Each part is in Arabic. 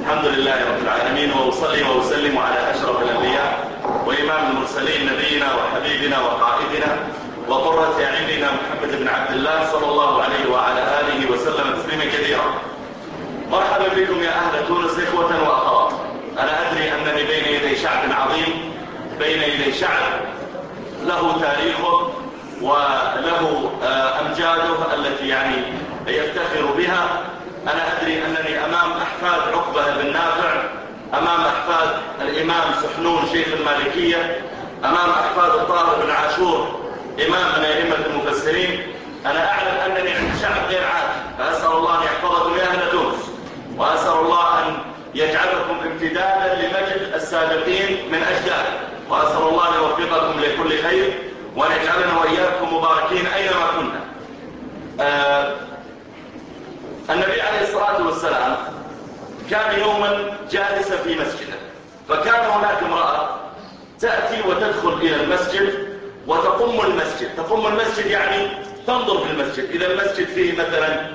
الحمد لله رب العالمين، وأصلي وأسلم على أشرف الأنبياء وإمام المرسلين نبينا وحبيبنا وقائدنا وقرة أعيننا محمد بن عبد الله صلى الله عليه وعلى آله وسلم تسليما كثيرا. مرحبا بكم يا أهل تونس إخوة وأخوات. أنا أدري أنني بين يدي شعب عظيم، بين يدي شعب له تاريخه وله أمجاده التي يفتخر بها. أنا أدري أنني أمام أحفاد عقبة بن نافع، أمام أحفاد الإمام سحنون شيخ المالكية، أمام أحفاد الطاهر بن عاشور إمام من أئمة المفسرين. أنا أعلم أنني عند شعب غير عادي، فأسأل الله أن يحفظكم يا أهل تونس، وأسأل الله أن يجعلكم امتدادا لمجد السابقين من أجداد، وأسأل الله أن يوفقكم لكل خير وأن يجعلنا وإياكم مباركين أينما كنا. النبي عليه الصلاة والسلام كان يوما جالسا في مسجده، فكان هناك امرأة تأتي وتدخل إلى المسجد وتقم المسجد. تقم المسجد يعني تنظر في المسجد، إذا المسجد فيه مثلا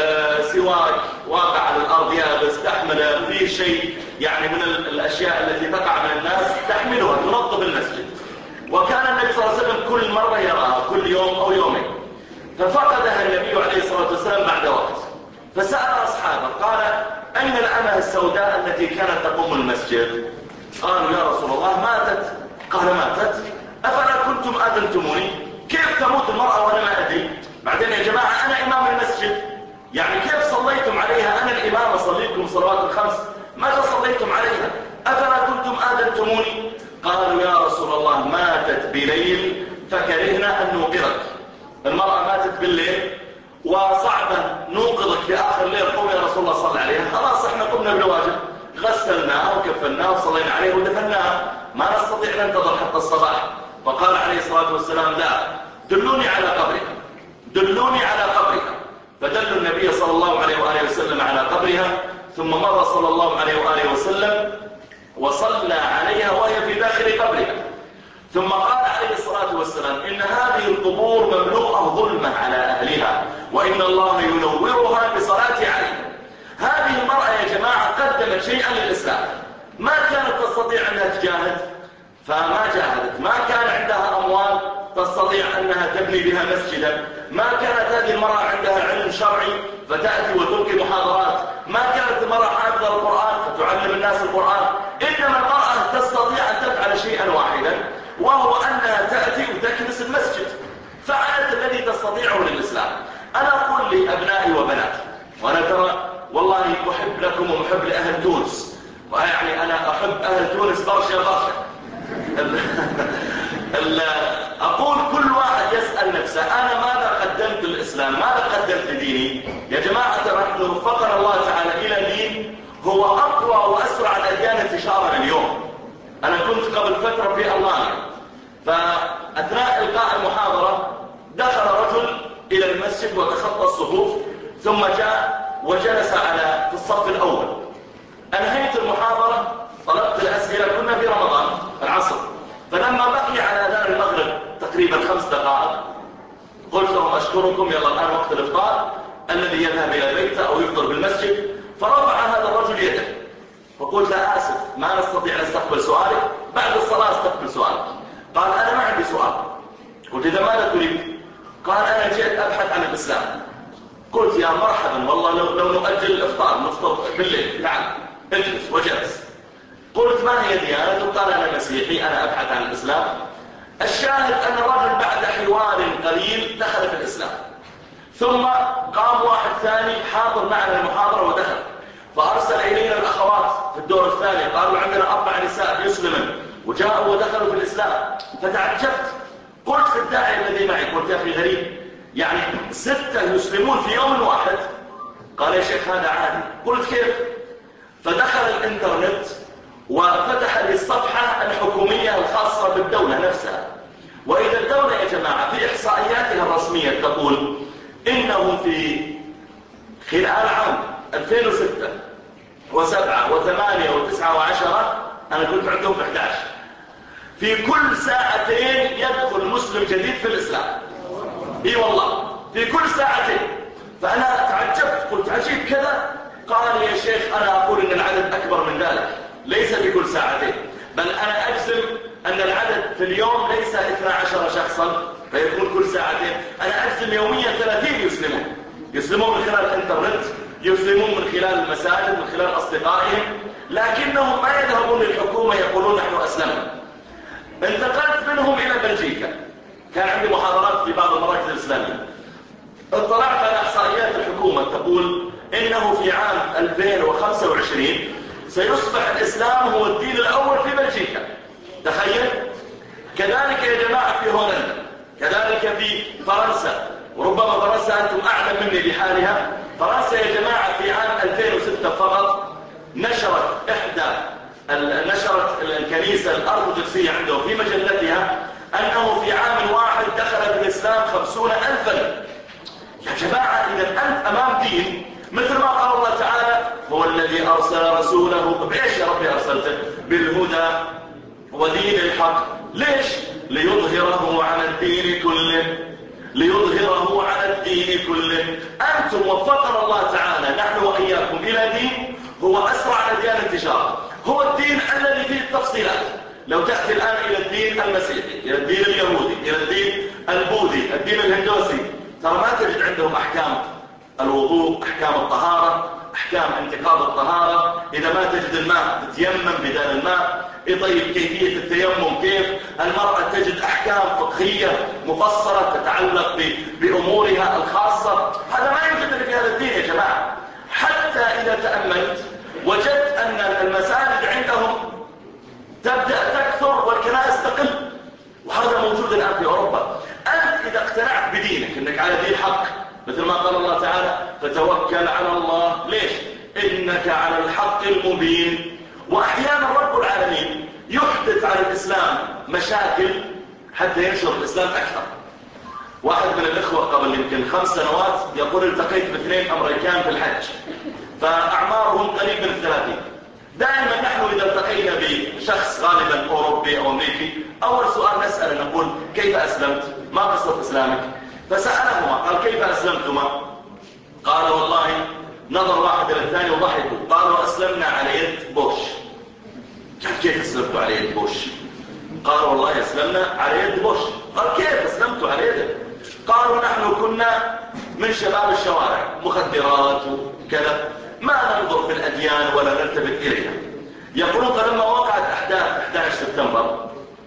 سواك واقع على الأرض يابس تحمله، فيه شيء من الأشياء التي تقع من الناس تحملها تنظف المسجد. وكان النبي صلى الله عليه وسلم كل مرة يراها، كل يوم أو يومين. ففقدها النبي عليه الصلاة والسلام بعد وقت، فسأل أصحابه قال: أين الأمة السوداء التي كانت تقوم المسجد؟ قالوا: يا رسول الله ماتت. قال: ماتت؟ أفلا كنتم آذنتموني؟ كيف تموت المرأة وأنا ما أدري؟ بعدين يا جماعة أنا إمام المسجد، كيف صليتم عليها؟ أنا الإمام أصليكم صلوات الخمس، ماذا صليتم عليها؟ أفلا كنتم آذنتموني؟ قالوا: يا رسول الله ماتت بليل فكرهنا أن نوقظك. المرأة ماتت بالليل وصعبا نوقظك في آخر الليل، قوم يا رسول الله صلى عليها. خلاص احنا قمنا بالواجب، غسلناها وكفناها وصلينا عليها ودفناها، ما نستطيع ننتظر حتى الصباح. فقال عليه الصلاة والسلام: لا، دلوني على قبرها، دلوني على قبرها. فدلوا النبي صلى الله عليه وآله وسلم على قبرها، ثم مر صلى الله عليه وآله وسلم وصلى عليها وهي في داخل قبرها. ثم قال عليه الصلاة والسلام: إن هذه القبور مملوءة ظلمة على أهلها، وإن الله ينورها بصلاة عليها. هذه المرأة يا جماعة قدمت شيئا للإسلام، ما كانت تستطيع أنها تجاهد فما جاهدت، ما كان عندها أموال تستطيع أنها تبني بها مسجدا، ما كانت هذه المرأة عندها علم شرعي فتأتي وتلقي محاضرات، ما كانت المرأة حافظة القرآن فتعلم الناس القرآن. إنما المرأة تستطيع أن تفعل شيئا واحدا، وهو أنها تأتي وتكنس المسجد، فعلت الذي تستطيعه للإسلام. أنا أقول لأبنائي وبناتي، وأنا ترى والله أحب لكم ومحب لأهل تونس، أنا أحب أهل تونس برشا برشا. أقول كل واحد يسأل نفسه: أنا ماذا قدمت للإسلام؟ ماذا قدمت لديني؟ يا جماعة نحن وفقنا الله تعالى إلى دين هو أقوى وأسرع الأديان انتشارا اليوم. أنا كنت قبل فترة في ألمانيا، فأثناء إلقاء المحاضرة دخل رجل إلى المسجد وتخطى الصفوف، ثم جاء وجلس في الصف الأول. أنهيت المحاضرة، طلبت الأسئلة، كنا في رمضان العصر، فلما بقي على أذان المغرب تقريبا 5 دقائق قلت لهم: أشكركم، يلا الآن وقت الإفطار، الذي يذهب إلى بيته أو يفطر بالمسجد. فرفع هذا الرجل يده، فقلت: لا، آسف، ما نستطيع نستقبل سؤالك، بعد الصلاة استقبل سؤالك. قال: أنا ما عندي سؤال. قلت: إذا ماذا تريد؟ قال: أنا جئت أبحث عن الإسلام. قلت: يا مرحبا، والله لو نؤجل الإفطار نفطر بالليل، تعال اجلس. وجلس. قلت: ما هي ديانتك؟ قال: أنا مسيحي، أنا أبحث عن الإسلام. الشاهد أن الرجل بعد حوار قليل دخل في الإسلام، ثم قام واحد ثاني حاضر معنا المحاضرة ودخل، فأرسل إلينا الأخوات في الدور الثاني، قالوا: عندنا 4 نساء يسلمن، وجاءوا ودخلوا في الإسلام. فتعجبت، قلت في الداعي الذي معي، قلت: يا أخي غريب، 6 يسلمون في يوم واحد. قال: يا شيخ هذا عادي. قلت: كيف؟ فدخل الإنترنت وفتح لي الصفحة الحكومية الخاصة بالدولة نفسها. وإذا الدولة يا جماعة في إحصائياتها الرسمية تقول إنهم في خلال عام 2006 و7 و8 و9 و10، أنا كنت عندهم في 11، في كل 2 ساعة يدخل مسلم جديد في الإسلام. والله في كل 2 ساعة. فأنا تعجبت، قلت: عجيب كذا. قال يا شيخ أنا أقول إن العدد أكبر من ذلك، ليس في كل ساعتين، بل أنا أجزم أن العدد في اليوم ليس 12 شخصا فيكون كل ساعتين، أنا أجزم يوميا 30 يسلمون من خلال الانترنت، يسلمون من خلال المساجد، من خلال أصدقائهم، لكنهم ما يذهبون للحكومة يقولون نحن أسلمنا. انتقلت منهم إلى بلجيكا، كان عندي محاضرات في بعض المراكز الإسلامية، اطلعت على إحصائيات الحكومة تقول إنه في عام 2025 سيصبح الإسلام هو الدين الأول في بلجيكا. تخيل. كذلك يا جماعة في هولندا، كذلك في فرنسا، وربما فرنسا أنتم أعلم مني بحالها. فرنسا يا جماعة في عام 2006 فقط نشرت الكنيسة الأرثوذكسية عندهم في مجلتها أنه في عام واحد دخل في الإسلام 50,000. يا جماعة إذا أنت أمام دين مثل ما قال الله تعالى هو الذي أرسل رسوله بإيش يا ربي أرسلته؟ بالهدى ودين الحق. ليش؟ ليظهره على الدين كله، ليظهره على الدين كله. أنتم وفقنا الله تعالى نحن وإياكم إلى دين هو أسرع أديان انتشارا، هو الدين الذي فيه التفصيلات. لو تأتي الآن إلى الدين المسيحي، إلى الدين اليهودي، إلى الدين البوذي، الدين الهندوسي، ترى ما تجد عندهم أحكام الوضوء، أحكام الطهارة، أحكام انتقاض الطهارة. إذا ما تجد الماء تتيمم بدل الماء. طيب كيفية التيمم كيف؟ المرأة تجد أحكام فقهية مفصلة تتعلق بأمورها الخاصة. هذا ما يوجد في هذا الدين يا جماعة. حتى إذا تأملت وجدت أن المساجد عندهم تبدأ تكثر والكنائس تقل، وهذا موجود الآن في أوروبا. أنت إذا اقتنعت بدينك أنك على دين حق مثل ما قال الله تعالى فتوكل على الله. ليش؟ إنك على الحق المبين. وأحيانا رب العالمين يحدث على الإسلام مشاكل حتى ينشر الإسلام أكثر. واحد من الإخوة قبل يمكن 5 سنوات يقول التقيت ب2 أمريكان في الحج فأعمارهم قريب من 30. دائما نحن إذا التقينا بشخص غالبا أوروبي أو أمريكي أول سؤال نسأل نقول كيف أسلمت؟ ما قصة إسلامك؟ فسألهما قال كيف أسلمتما؟ قال والله نظر واحد إلى الثاني وضحكوا قالوا أسلمنا على يد بوش. كيف أسلمتوا على يد بوش؟ قال والله أسلمنا على يد بوش. قال كيف أسلمتوا على يده؟ قالوا نحن كنا من شباب الشوارع مخدرات وكذا، ما ننظر في الأديان ولا نلتفت إليها. يقولون فلما وقعت أحداث 11 سبتمبر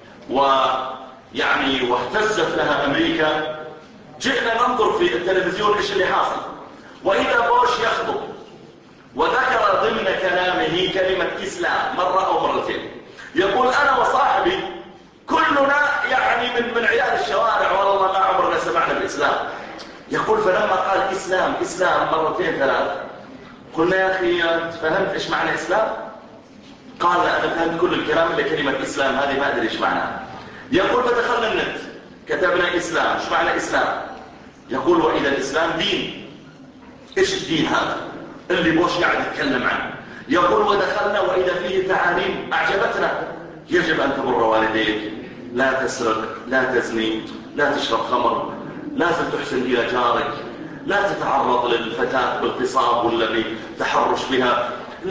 واهتزت لها أمريكا جئنا ننظر في التلفزيون إيش اللي حاصل، وإذا بوش يخطب وذكر ضمن كلامه كلمة إسلام مرة أو مرتين. يقول أنا وصاحبي كلنا من عيال الشوارع والله ما عمرنا سمعنا بالإسلام. يقول فلما قال إسلام مرتين 3 قلنا يا أخي فهمت إيش معنى إسلام؟ قال لا أنا فهمت كل الكلام إلا كلمة إسلام هذه ما أدري إيش معناها. يقول فدخلنا النت كتبنا إسلام، إيش معنى إسلام؟ يقول وإذا الإسلام دين. إيش الدين هذا اللي بوش قاعد يتكلم عنه؟ يقول ودخلنا وإذا فيه تعاليم أعجبتنا، يجب أن تبر والديك، لا تسرق، لا تزني، لا تشرب خمر، لازم تحسن إلى جارك، لا تتعرض للفتاة باغتصاب ولا بتحرش بها،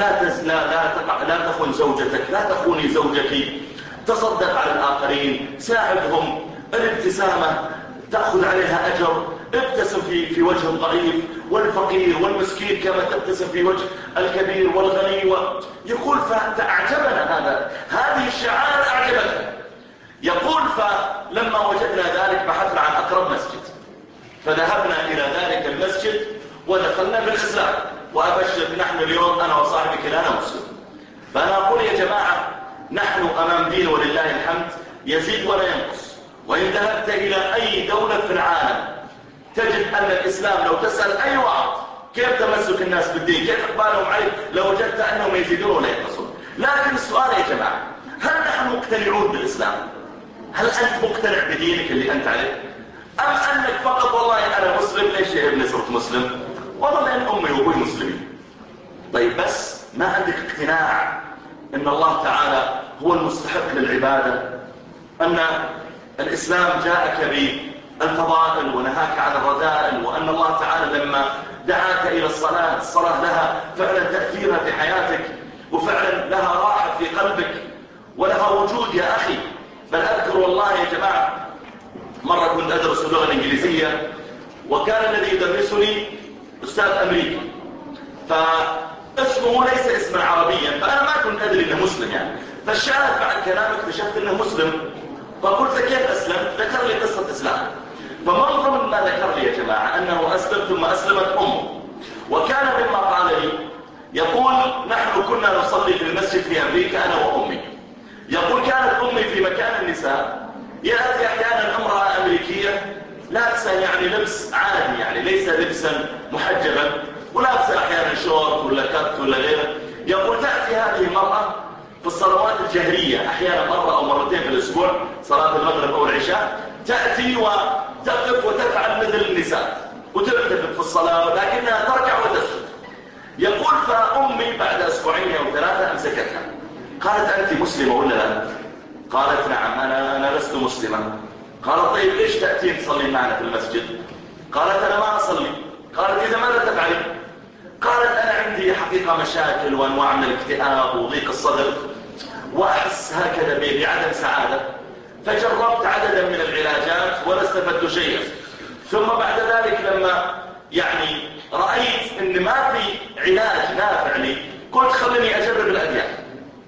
لا تخون زوجتك، لا تخوني زوجك، تصدق على الآخرين، ساعدهم، الابتسامة تأخذ عليها أجر، ابتسم في وجه الضعيف والفقير والمسكين كما تبتسم في وجه الكبير والغني يقول فأعجبنا هذه الشعائر أعجبتنا. يقول فلما وجدنا ذلك بحثنا عن أقرب مسجد فذهبنا إلى ذلك المسجد ودخلنا في الإسلام. وأبشر نحن اليوم أنا وصاحبي كلانا مسلم. فأنا أقول يا جماعة نحن أمام دين ولله الحمد يزيد ولا ينقص. وإن ذهبت إلى أي دولة في العالم تجد أن الإسلام لو تسأل أي واحد كيف تمسك الناس بالدين، كيف إقبالهم عليه، لو وجدت أنهم يزيدون ولا ينقصون. لكن السؤال يا جماعة هل نحن مقتنعون بالإسلام؟ هل أنت مقتنع بدينك اللي أنت عليه؟ أم أنك فقط والله أنا مسلم، ليش يا ابني صرت مسلم؟ والله لأن أمي وأبوي مسلمين. طيب بس ما عندك اقتناع أن الله تعالى هو المستحق للعبادة، أن الإسلام جاءك الفضائل ونهاك عن الرذائل، وأن الله تعالى لما دعاك إلى الصلاة لها فعلا تأثيرها في حياتك، وفعلا لها راحة في قلبك ولها وجود يا أخي. بل أذكر والله يا جماعة مرة كنت أدرس اللغة الإنجليزية، وكان الذي يدرسني أستاذ أمريكي، فاسمه ليس اسما عربيا، فأنا ما كنت أدري أنه مسلم يعني. فالشاهد بعد كلامك اكتشفت أنه مسلم، فقلت كيف أسلم؟ ذكر لي قصة إسلام. فمن ضمن ما ذكر لي يا جماعة أنه أسلم ثم أسلمت أمه. وكان مما قال لي يقول نحن كنا نصلي في المسجد في أمريكا أنا وأمي. يقول كانت أمي في مكان النساء، يأتي أحيانا امرأة أمريكية لابسة يعني لبس عادي، يعني ليس لبسا محجبا، ولابسة أحيانا شورت ولا كت ولا غيره. يقول تأتي هذه المرأة في الصلوات الجهرية أحيانا مرة أو مرتين في الأسبوع، صلاة المغرب أو العشاء، تأتي وتقف وتفعل مثل النساء وتلتفت في الصلاة، لكنها تركع وتسجد. يقول فأمي بعد أسبوعين أو ثلاثة أمسكتها، قالت أنت مسلمة ولا لا؟ قالت نعم أنا لست مسلمة. قالت طيب ليش تأتين تصلي معنا في المسجد؟ قالت أنا ما أصلي. قالت إذا ماذا تفعلين؟ قالت أنا عندي حقيقة مشاكل وأنواع من الاكتئاب وضيق الصدر، وأحس هكذا بعدم سعادة، فجربت عددا من العلاجات ولا استفدت شيئا. ثم بعد ذلك لما يعني رأيت أن ما في علاج نافع لي، قلت خليني أجرب الأديان.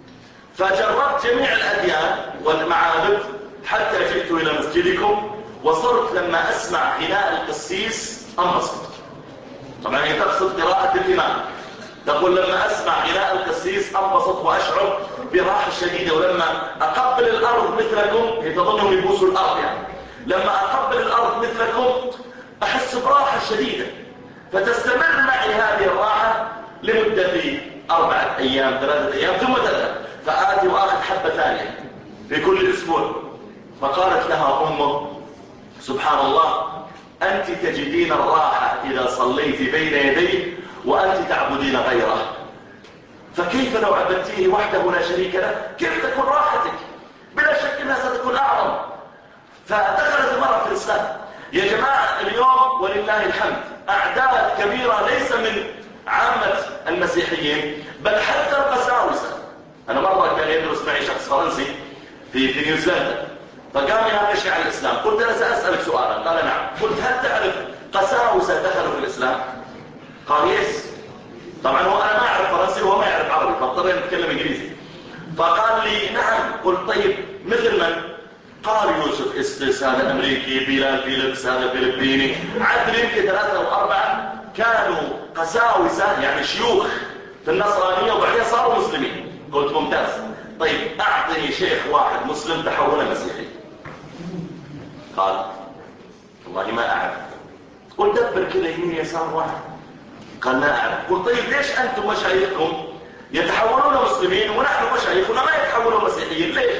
فجربت جميع الأديان والمعابد حتى جئت إلى مسجدكم، وصرت لما أسمع غناء القسيس أنبسط. طبعا هي تقصد قراءة الإمام، تقول لما أسمع غناء القسيس أنبسط وأشعر براحة شديدة، ولما أقبل الأرض مثلكم، هي تظنهم يبوسوا الأرض يعني، لما أقبل الأرض مثلكم أحس براحة شديدة. فتستمر معي هذه الراحة لمدة 4 أيام 3 أيام ثم تذهب، فآتي وآخذ حبة ثانية في كل أسبوع. فقالت لها أمه سبحان الله أنت تجدين الراحة إذا صليت بين يديه وأنت تعبدين غيره، فكيف لو عبدتيه وحده لا شريك له؟ كيف تكون راحتك؟ بلا شك أنها ستكون أعظم. فدخلت المرأة في الإسلام يا جماعة. اليوم ولله الحمد أعداد كبيرة ليس من عامة المسيحيين بل حتى القساوسة. أنا مرة كان يدرس معي شخص فرنسي في نيوزيلندا، فقام يناقشني عن الإسلام. قلت أنا سأسألك سؤالا. قال نعم. قلت هل تعرف قساوسة دخلوا في الإسلام؟ قال يس. طبعا هو أنا ما أعرف فرنسي وهو ما يعرف عربي، فاضطرينا نتكلم إنجليزي. فقال لي نعم. قلت طيب مثل من؟ قال يوسف إستس هذا أمريكي، بلال فيليبس هذا فلبيني، عدل يمكن 3 أو 4 كانوا قساوسة يعني شيوخ في النصرانية وبعدين صاروا مسلمين. قلت ممتاز. طيب أعطني شيخ واحد مسلم تحول مسيحي. قال والله ما أعرف. قلت دبر كذا يمين يسار واحد. قال لا أعرف. قلت طيب ليش أنتم مشايخكم يتحولون مسلمين ونحن مشايخنا ما يتحولون مسيحيين؟ ليش؟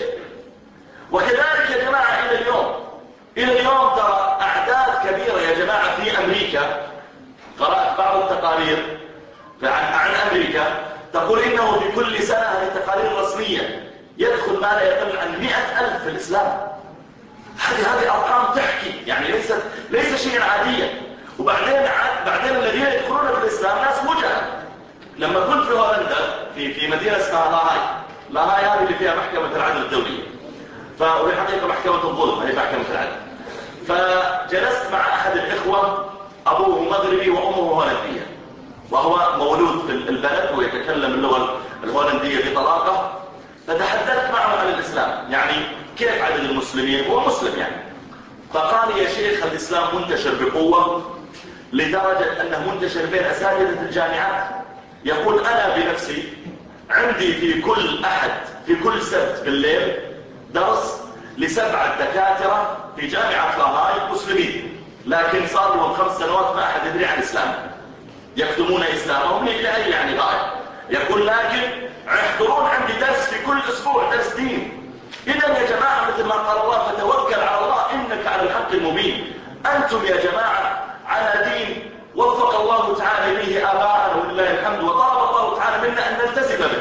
وكذلك يا جماعة إلى اليوم ترى أعداد كبيرة يا جماعة في أمريكا. قرأت بعض التقارير عن أمريكا تقول إنه في كل سنة، هذه تقارير رسمية، يدخل ما لا يقل عن 100,000 في الإسلام. هذه أرقام تحكي يعني ليس شيئا عاديا. وبعدين الذين يدخلون في الإسلام ناس وجهة. لما كنت في هولندا في مدينة اسمها لاهاي هذه اللي فيها محكمة العدل الدولية، وفي حقيقة محكمة الظلم هي محكمة العدل. فجلست مع أحد الإخوة أبوه مغربي وأمه هولندية، وهو مولود في البلد ويتكلم اللغة الهولندية بطلاقة. فتحدثت معه عن الإسلام، يعني كيف عدد المسلمين، هو مسلم يعني. فقال يا شيخ الإسلام منتشر بقوة لدرجة أنه منتشر بين أساتذة الجامعات. يقول أنا بنفسي عندي في كل أحد في كل سبت بالليل درس ل7 دكاترة في جامعة لاهاي مسلمين، لكن صار لهم 5 سنوات ما أحد يدري عن الإسلام، يكتمون إسلامهم لأي يعني غاية. يقول لكن يحضرون عندي درس في كل أسبوع، درس دين. إذا يا جماعة مثل ما قال الله فتوكل على الله إنك على الحق المبين. أنتم يا جماعة على دين وفق الله تعالى إليه آباءنا ولله الحمد، وطلب الله تعالى منا أن نلتزم به.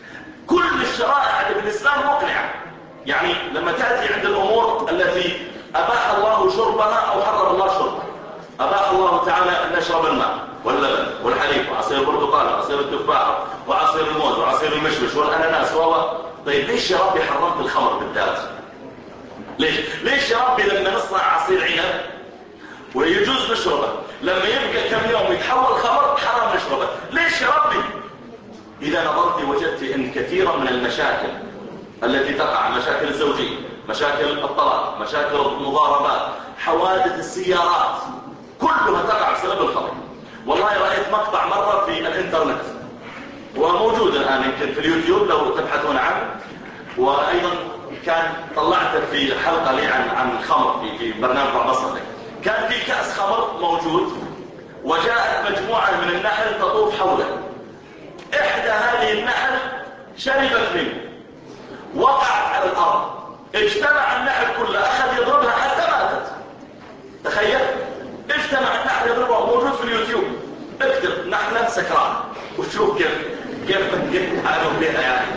كل الشرائع اللي في الإسلام مقنعة، يعني لما تأتي عند الأمور التي أباح الله شربها أو حرم الله شربها؟ أباح الله تعالى أن نشرب الماء واللبن والحليب وعصير البرتقال وعصير التفاح وعصير الموز وعصير المشمش والأناناس طيب ليش يا ربي حرمت الخمر بالذات؟ ليش يا ربي لما نصنع عصير عنب ويجوز نشربه لما يبقى كم يوم يتحول خمر حرام نشربه؟ ليش يا ربي؟ إذا نظرت وجدت أن كثيرا من المشاكل التي تقع، مشاكل الزوجية، مشاكل الطلاق، مشاكل المضاربات، حوادث السيارات، كلها تقع بسبب الخمر. والله رأيت مقطع مرة في الانترنت وموجود الآن يمكن في اليوتيوب لو تبحثون عنه، وأيضا كان طلعته في حلقة لي عن الخمر في برنامج بصر لك. كان في كأس خمر موجود وجاءت مجموعة من النحل تطوف حوله. إحدى هذه النحل شربت منه، وقعت على الأرض، اجتمع النحل كله أخذ يضربها حتى ماتت. تخيل، اجتمع النحل يضربها، موجود في اليوتيوب، اكتب نحلة سكران وشوف كيف تعالوا بها يعني.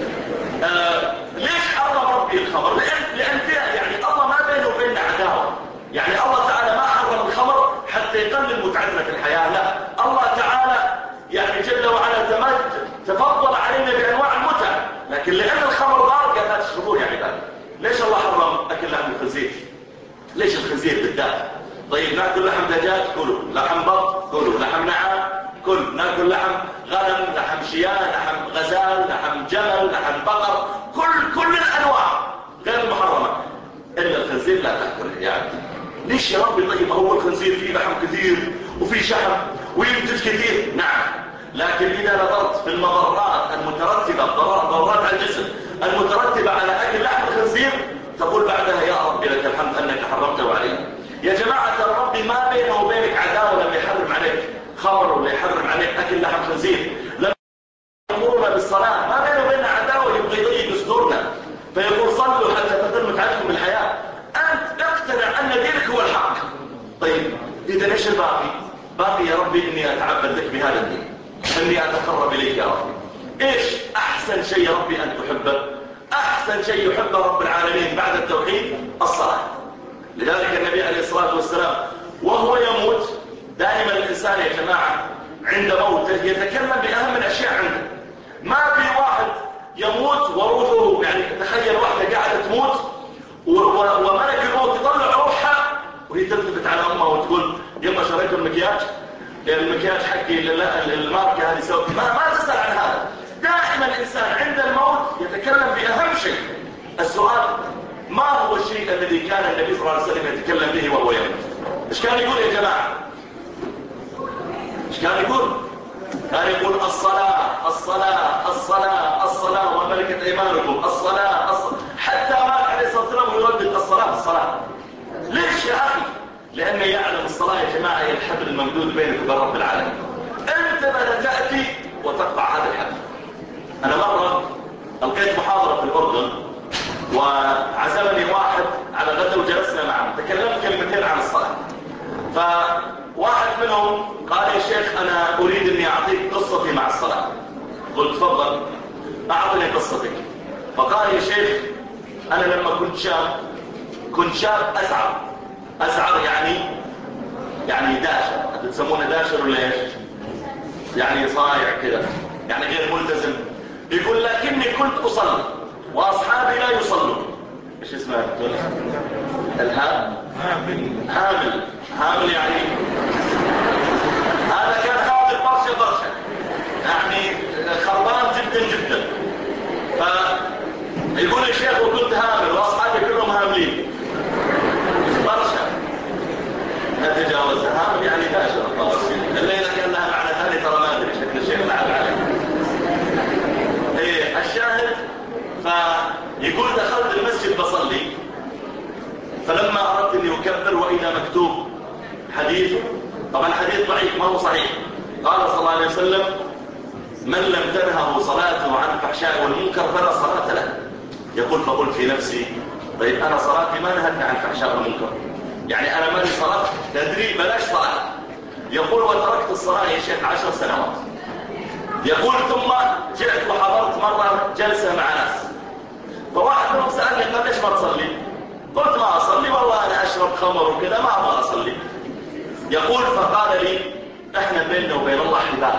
ليش حرم ربي الخمر؟ لأن يعني الله ما بينه وبيننا عداوة. يعني الله تعالى ما حرم الخمر حتى يقلل متعتنا في الحياة، لا، الله تعالى يعني جل وعلا تفضل علينا بأنواع المتع، لكن لأن الخمر ضار قال لا تشربوه يا عباد. ليش الله حرم أكل لحم الخنزير؟ ليش الخنزير بالذات؟ طيب ناكل لحم دجاج كله، لحم بط كله، لحم نعام كله، ناكل لحم غنم، لحم شياه، لحم غزال، لحم جمل، لحم بقر، كل الأنواع غير المحرمة، إلا الخنزير لا تأكله يعني. ليش يا ربي؟ طيب هو الخنزير فيه لحم كثير وفيه شحم وينتج كثير، نعم، لكن إذا نظرت في المضرات المترتبة، ضررات على الجسم المترتبة على أكل لحم الخنزير، تقول بعدها يا ربي لك الحمد أنك حرمته عليه. يا جماعة ربي ما بينه وبينك عداوة لما يحرم عليك خمر ولا يحرم عليك أكل لحم خنزير. لما يأمرنا بالصلاة ما بينه وبيننا عداوة، يبغى يضيق صدورنا فيقول صلوا حتى تتم متعتكم بالحياة. أنت اقتنع أن دينك هو الحق. طيب إذا ليش الباقي؟ باقي يا ربي إني أتعبد لك بهذا الدين، إني أتقرب إليك يا ربي. إيش أحسن شيء يا ربي أن تحبه؟ أحسن شيء يحبه رب العالمين بعد التوحيد الصلاة. لذلك النبي عليه الصلاة والسلام وهو يموت، دائما الإنسان يا جماعة عند موته يتكلم بأهم الأشياء عنده. ما في واحد يموت وروحه، يعني تخيل واحدة قاعدة تموت وملك الموت يطلع روحها وهي تلتفت على أمها وتقول يما شريت المكياج حقي الماركة هذه سوت، ما تسأل عن هذا. دائما الإنسان عند الموت يتكلم بأهم شيء. السؤال ما هو الشيء الذي كان النبي صلى الله عليه وسلم يتكلم به وهو يموت؟ ايش كان يقول يا جماعة؟ ايش كان يقول؟ كان يقول الصلاة الصلاة الصلاة الصلاة وملكت ايمانكم الصلاة. حتى مات عليه الصلاة والسلام ويردد الصلاة. ليش يا اخي؟ لانه يعلم الصلاة يا جماعة هي الحبل الممدود بينك وبين رب العالمين. انت بدأ تأتي وتقطع هذا الحبل. انا مرة القيت محاضرة في الاردن وعزمني واحد على غدا وجلسنا معه، تكلمت كلمتين عن الصلاة. فواحد منهم قال يا شيخ أنا أريد أني أعطيك قصتي مع الصلاة. قلت تفضل أعطني قصتك. فقال يا شيخ أنا لما كنت شاب أسعر يعني داشر، تسمونه داشر ولا ايش؟ يعني صايع كذا، يعني غير ملتزم. يقول لكني كنت أصلي وأصحابي لا يصلون. ايش اسمها هامل يعني هذا كان هامل برشا يعني خربان جدا. فيقول يا شيخ وكنت هامل واصحابي كلهم هاملين برشا. لا تجاوز هامل يعني داشر. الليلة كان لها معنى ثاني ترى ما ادري، شكل الشيخ لعب عليه. الشاهد فيقول دخلت المسجد بصلي، فلما أردت أني أكبر وإذا مكتوب حديث، طبعا حديث ضعيف ما هو صحيح، قال صلى الله عليه وسلم من لم تنهه صلاته عن الفحشاء والمنكر فلا صلاة له. يقول فقلت في نفسي طيب أنا صلاتي ما نهتني عن الفحشاء والمنكر، يعني أنا مالي صلاة تدري بلاش صلاة. يقول وتركت الصلاة يا شيخ 10 سنوات. يقول ثم جئت وحضرت مرة جلسة مع ناس، فواحد منهم سألني قال ليش ما تصلي؟ قلت ما أصلي والله أنا أشرب خمر وكذا ما أبغى أصلي. يقول فقال لي احنا بيننا وبين الله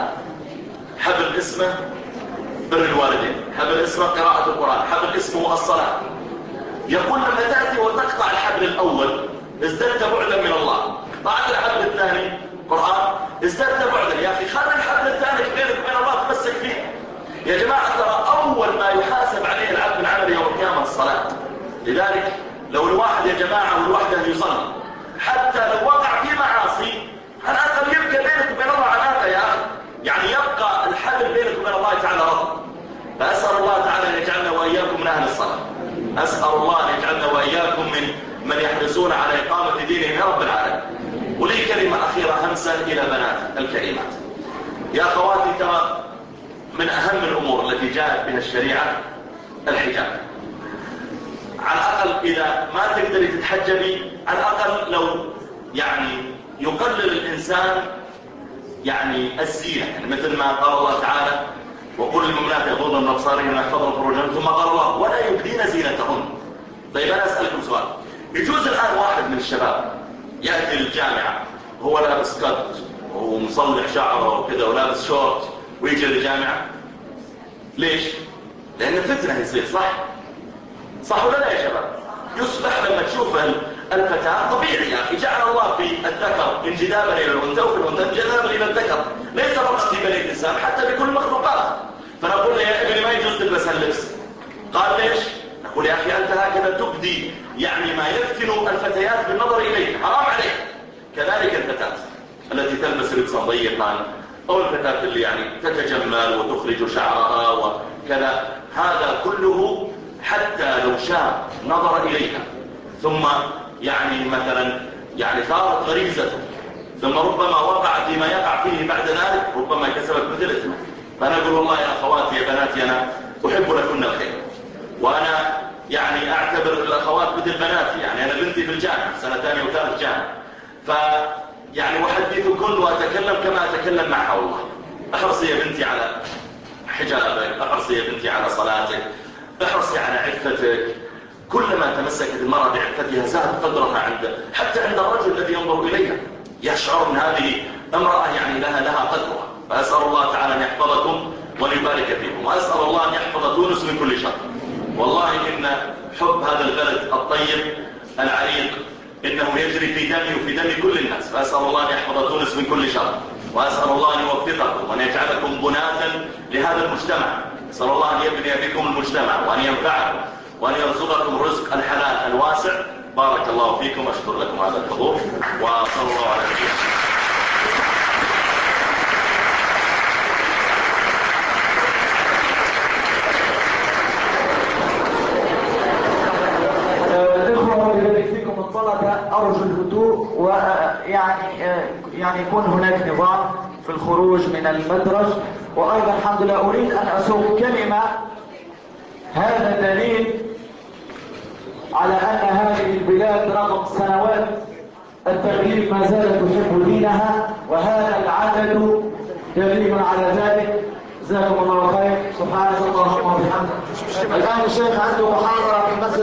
حبل اسمه بر الوالدين، حبل اسمه قراءة القرآن، حبل اسمه الصلاة. يقول لما تأتي وتقطع الحبل الأول ازددت بعدا من الله، قطعت الحبل الثاني قرآن ازددت بعدا. يا أخي خلي الحبل الثاني بينك وبين الله تمسك فيه. يا جماعة ترى أول ما يحاسب عليه العبد العمل يوم القيامة الصلاة. لذلك لو الواحد يا جماعة والوحدة يصلي حتى لو وقع في معاصي على الأقل يبقى بينك وبين الله علاقة يا أخي، يعني يبقى الحبل بينك وبين الله تعالى رب. فأسأل الله تعالى أن يجعلنا وإياكم من أهل الصلاة. أسأل الله أن يجعلنا وإياكم من يحرصون على إقامة دينهم يا رب العالمين. ولي كلمة أخيرة همسة إلى بنات الكريمات. يا أخواتي ترى من أهم الأمور التي جاءت بها الشريعة الحجاب. على الأقل إذا ما تقدري تتحجبي على الأقل لو يعني يقلل الإنسان يعني الزينة، يعني مثل ما قال الله تعالى وقل للمؤمنات يغضضن من أبصارهن ويحفظن فروجهن، ثم قال الله ولا يبدين زينتهن. طيب أنا أسألكم سؤال، يجوز الآن واحد من الشباب يأتي للجامعة هو لابس كت ومصلح شعره وكذا ولابس شورت ويجي للجامعة؟ ليش؟ لأن فتنة يصير، صح ولا لا يا شباب؟ يصبح لما تشوف الفتاة طبيعي يا أخي، جعل الله في الذكر انجذابا إلى الأنثى وفي الأنثى انجذابا إلى الذكر، ليس فقط في بني الإنسان حتى بكل المخلوقات. فنقول له يا ابني ما يجوز تلبس هاللبس. قال ليش؟ نقول يا أخي أنت هكذا تبدي يعني ما يفتن الفتيات بالنظر إليك، حرام عليك. كذلك الفتاة التي تلبس لبسا ضيقا أو الفتاة اللي يعني تتجمل وتخرج شعرها وكذا، هذا كله حتى لو شاب نظر إليها ثم يعني مثلا يعني ثارت غريزته ثم ربما وقع فيما يقع فيه بعد ذلك، ربما كسبت مثل اسمه. فأنا أقول والله يا أخواتي يا بناتي أنا أحب لكن الخير، وأنا يعني أعتبر الأخوات مثل بناتي. يعني أنا بنتي في الجامعة سنة ثانية وثالث جامعة، يعني أحدثكن وأتكلم كما أتكلم معها. والله احرصي يا بنتي على حجابك، احرصي يا بنتي على صلاتك، احرصي على عفتك. كلما تمسكت المرأة بعفتها زاد قدرها حتى عند الرجل الذي ينظر إليها يشعر من هذه امرأة يعني لها قدرها. فأسأل الله تعالى أن يحفظكم ويبارك فيكم، وأسأل الله أن يحفظ تونس من كل شر. والله إن حب هذا البلد الطيب العريق إنه يجري في دمي وفي دم كل الناس. فأسأل الله أن يحفظ تونس من كل شر، وأسأل الله أن يوفقكم وأن يجعلكم بناة لهذا المجتمع. أسأل الله أن يبني بكم المجتمع وأن ينفعكم وأن يرزقكم الرزق الحلال الواسع. بارك الله فيكم، أشكر لكم هذا الحضور، وصلى الله على نبينا. أرجو الهدوء، ويعني يكون هناك نظام في الخروج من المدرج. وأيضا الحمد لله أريد أن أسوق كلمة، هذا دليل على أن هذه البلاد رغم سنوات التغيير ما زالت تحب دينها، وهذا العدد دليل على ذلك. جزاكم الله خير. سبحانك اللهم وبحمدك. الآن الشيخ عنده محاضرة في المسجد.